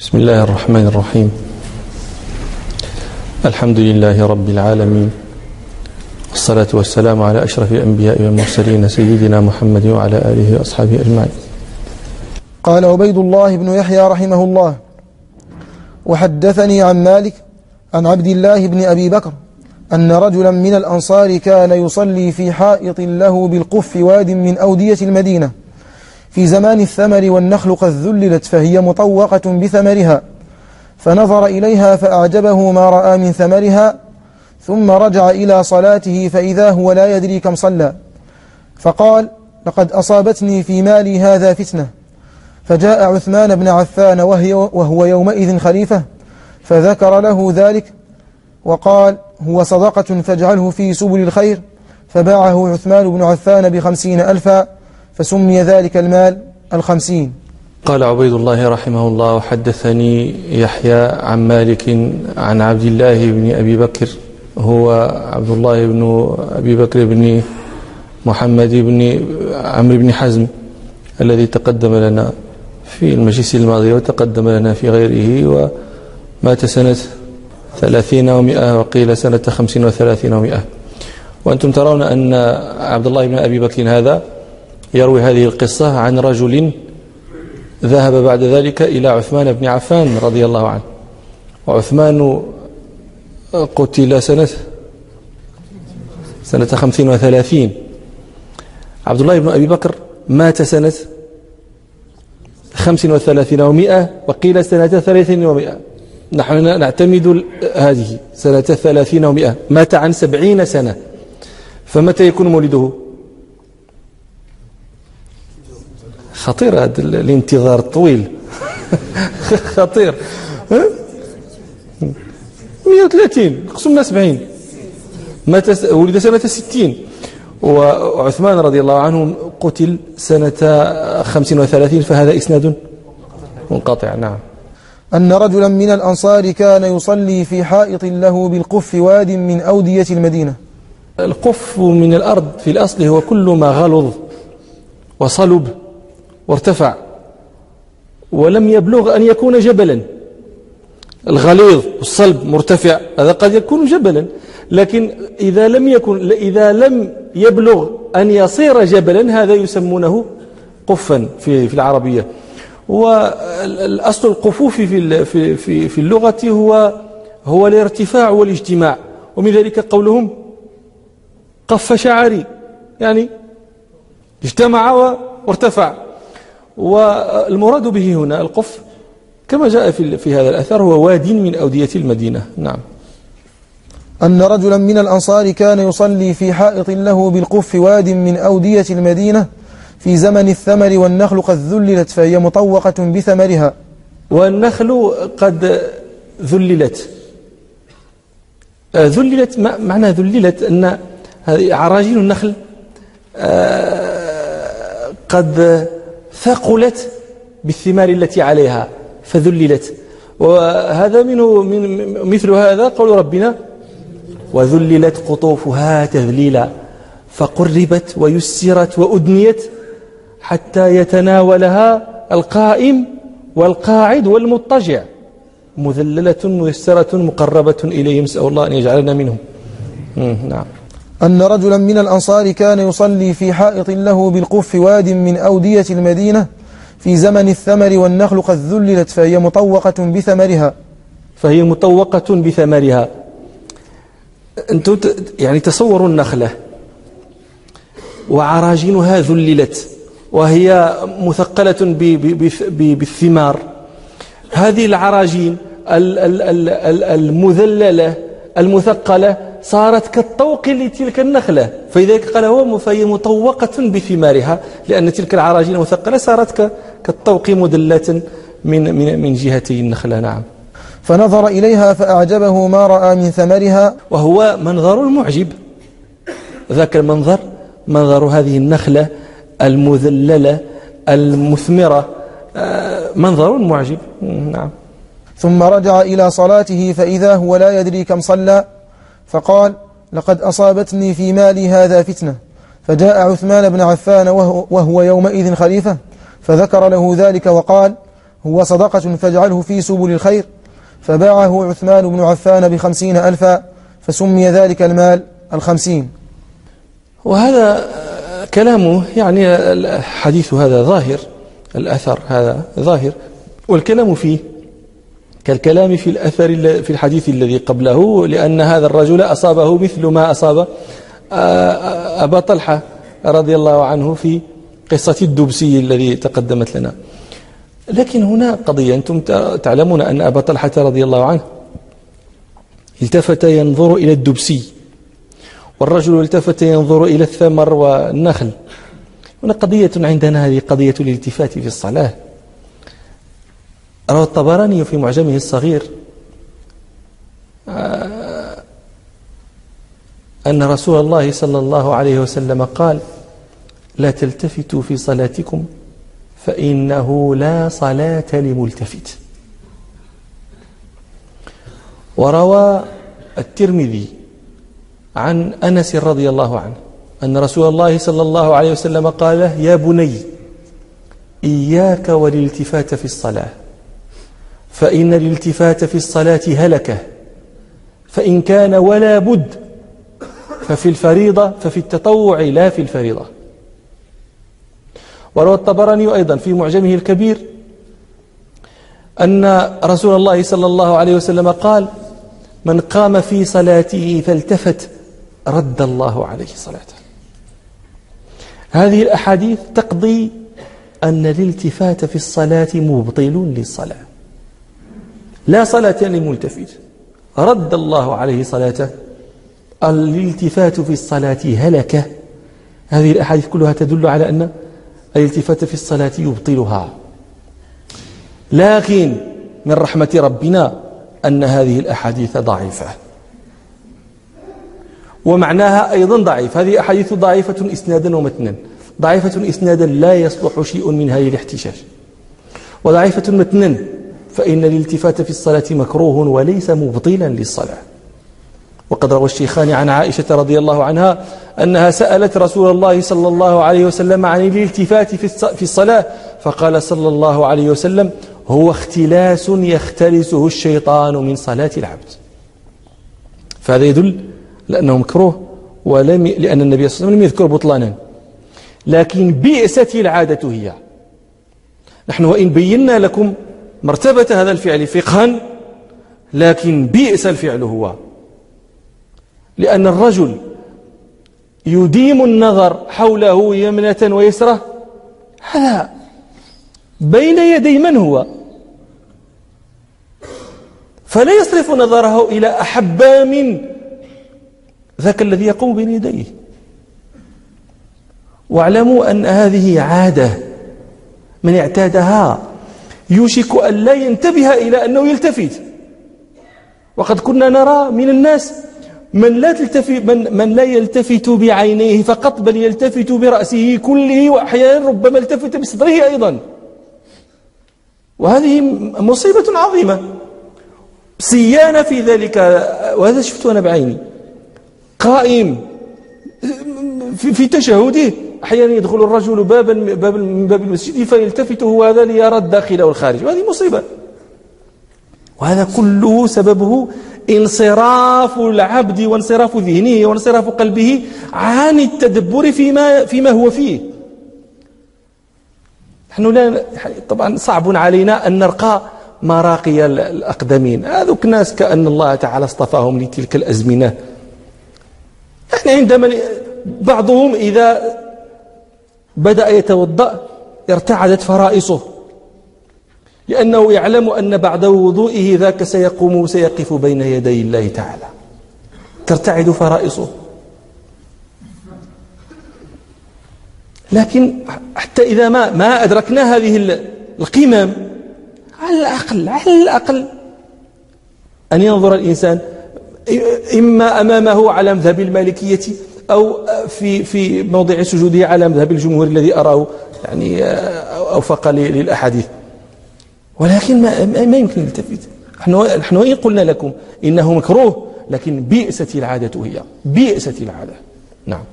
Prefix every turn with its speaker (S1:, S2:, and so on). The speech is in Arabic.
S1: بسم الله الرحمن الرحيم. الحمد لله رب العالمين، والصلاة والسلام على أشرف الأنبياء والمرسلين سيدنا محمد وعلى آله وأصحابه أجمعين.
S2: قال عبيد الله بن يحيى رحمه الله: وحدثني عن مالك عن عبد الله بن أبي بكر أن رجلا من الأنصار كان يصلي في حائط له بالقف واد من أودية المدينة في زمان الثمر والنخل قد ذللت فهي مطوقة بثمرها، فنظر إليها فأعجبه ما رأى من ثمرها، ثم رجع إلى صلاته فإذا هو لا يدري كم صلى، فقال: لقد أصابتني في مالي هذا فتنة. فجاء عثمان بن عفان وهو يومئذ خليفة فذكر له ذلك وقال: هو صدقة فاجعله في سبل الخير، فباعه عثمان بن عفان ب50,000 فسمي ذلك المال 50.
S1: قال عبيد الله رحمه الله: وحدثني يحيى عن مالك عن عبد الله بن أبي بكر، هو عبد الله بن أبي بكر بن محمد بن عمرو بن حزم الذي تقدم لنا في المجلس الماضي وتقدم لنا في غيره، ومات سنة 30 و100 وقيل سنة 35 و100. وأنتم ترون أن عبد الله بن أبي بكر هذا يروي هذه القصة عن رجل ذهب بعد ذلك إلى عثمان بن عفان رضي الله عنه، وعثمان قتل سنة 35. عبد الله بن أبي بكر مات سنة 35 و100 وقيل سنة 30 و100. نحن نعتمد هذه سنة 30 و100، مات عن 70 سنة. فمتى يكون مولده؟ خطير هذا الانتظار الطويل. خطير. 130 قسمنا 70، مات ولد سنة 60. وعثمان رضي الله عنه قتل سنة 35، فهذا إسناد منقطع. نعم.
S2: أن رجلا من الأنصار كان يصلي في حائط له بالقف واد من أودية المدينة.
S1: القف من الأرض في الأصل هو كل ما غلظ وصلب وارتفع ولم يبلغ أن يكون جبلا. الغليظ والصلب مرتفع هذا قد يكون جبلا، لكن إذا لم يبلغ أن يصير جبلا هذا يسمونه قفا في العربية. والأصل القفوف في اللغة هو الارتفاع والاجتماع، ومن ذلك قولهم قف شعري، يعني اجتمع وارتفع. والمراد به هنا القف كما جاء في هذا الأثر هو واد من أودية المدينة. نعم.
S2: أن رجلا من الأنصار كان يصلي في حائط له بالقف واد من أودية المدينة في زمن الثمر والنخل قد ذللت فهي مطوقة بثمرها.
S1: والنخل قد ذللت. ذللت معنى ذللت أن عراجين النخل قد ثقلت بالثمار التي عليها فذللت. وهذا مثل هذا قول ربنا: وذللت قطوفها تذليلا فقربت ويسرت وأدنيت حتى يتناولها القائم والقاعد والمضطجع مذللة ميسرة مقربة إليهم، نسأل الله أن يجعلنا منهم. نعم.
S2: أن رجلا من الأنصار كان يصلي في حائط له بالقف واد من أودية المدينة في زمن الثمر والنخل قد ذللت فهي مطوقة بثمرها.
S1: فهي مطوقة بثمرها. أنتم يعني تصوروا النخلة وعراجينها ذللت وهي مثقلة بالثمار. هذه العراجين المذللة المثقلة صارت كالطوق لتلك النخلة، فلذلك قال هو فهي مطوقة بثمارها، لأن تلك العراجين المثقلة صارت كالطوق مدلة من جهتي النخلة. نعم.
S2: فنظر إليها فأعجبه ما رأى من ثمرها،
S1: وهو منظر معجب. ذاك المنظر، منظر هذه النخلة المذللة المثمرة، منظر معجب. نعم.
S2: ثم رجع إلى صلاته فإذا هو لا يدري كم صلى، فقال: لقد أصابتني في مالي هذا فتنة. فجاء عثمان بن عفان وهو يومئذ خليفة فذكر له ذلك وقال: هو صدقة فاجعله في سبل الخير، فباعه عثمان بن عفان ب50,000 فسمي ذلك المال 50.
S1: وهذا كلامه يعني حديث هذا ظاهر، الأثر هذا ظاهر، والكلام فيه كالكلام في الأثر في الحديث الذي قبله، لأن هذا الرجل أصابه مثل ما أصاب أبا طلحة رضي الله عنه في قصة الدبسي الذي تقدمت لنا. لكن هنا قضية، أنتم تعلمون أن أبا طلحة رضي الله عنه التفت ينظر إلى الدبسي، والرجل التفت ينظر إلى الثمر والنخل. هنا قضية عندنا، هذه قضية الالتفات في الصلاة. روى الطبراني في معجمه الصغير أن رسول الله صلى الله عليه وسلم قال: لا تلتفتوا في صلاتكم فإنه لا صلاة لملتفت. وروى الترمذي عن أنس رضي الله عنه أن رسول الله صلى الله عليه وسلم قال: يا بني إياك والالتفات في الصلاة، فإن الالتفات في الصلاة هلكة، فإن كان ولا بد ففي الفريضة، ففي التطوع لا في الفريضة. وروى الطبراني أيضا في معجمه الكبير أن رسول الله صلى الله عليه وسلم قال: من قام في صلاته فالتفت رد الله عليه صلاته. هذه الأحاديث تقضي أن الالتفات في الصلاة مبطل للصلاة، لا صلاة لملتفت، رد الله عليه صلاته. الالتفات في الصلاة هلكة. هذه الأحاديث كلها تدل على أن الالتفات في الصلاة يبطلها. لكن من رحمة ربنا أن هذه الأحاديث ضعيفة، ومعناها أيضا ضعيف. هذه أحاديث ضعيفة إسنادا ومتنا. ضعيفة إسنادا لا يصلح شيء من هذه الاحتجاج، وضعيفة متنا فإن الالتفات في الصلاة مكروه وليس مبطلا للصلاة. وقد روى الشيخان عن عائشة رضي الله عنها أنها سألت رسول الله صلى الله عليه وسلم عن الالتفات في الصلاة، فقال صلى الله عليه وسلم: هو اختلاس يختلسه الشيطان من صلاة العبد. فهذا يدل لأنه مكروه، لأن النبي صلى الله عليه وسلم لم يذكر بطلانا. لكن بئست العادة هي. نحن وإن بينا لكم مرتبة هذا الفعل فقها، لكن بئس الفعل هو، لأن الرجل يديم النظر حوله يمنة ويسرة، هذا بين يدي من هو؟ فلا يصرف نظره إلى أحب من ذاك الذي يقوم بين يديه. واعلموا أن هذه عادة من اعتادها يوشك أن لا ينتبه إلى أنه يلتفت. وقد كنا نرى من الناس من لا يلتفت بعينيه فقط، بل يلتفت برأسه كله، وأحيانا ربما التفت بصدره أيضا. وهذه مصيبة عظيمة سيانة في ذلك. وهذا شفته أنا بعيني، قائم في تشهده أحيانا يدخل الرجل من باب المسجد فيلتفت هو هذا ليرى الداخل والخارج، وهذه مصيبة. وهذا كله سببه انصراف العبد وانصراف ذهنه وانصراف قلبه عن التدبر فيما هو فيه. نحن طبعا صعب علينا أن نرقى مراقي الأقدمين. هذوك الناس كأن الله تعالى اصطفاهم لتلك الأزمنة. يعني عندما بعضهم إذا بدأ يتوضأ ارتعدت فرائصه، لأنه يعلم أن بعد وضوئه ذاك سيقف بين يدي الله تعالى، ترتعد فرائصه. لكن حتى إذا ما أدركنا هذه القمم، على الأقل أن ينظر الإنسان إما أمامه على مذهب المالكية أو في موضع سجوده على مذهب الجمهور الذي أراه يعني أوفق للأحاديث. ولكن ما يمكن يلتفت. نحن وإن قلنا لكم إنه مكروه، لكن بئست العادة هي، بئست العادة. نعم.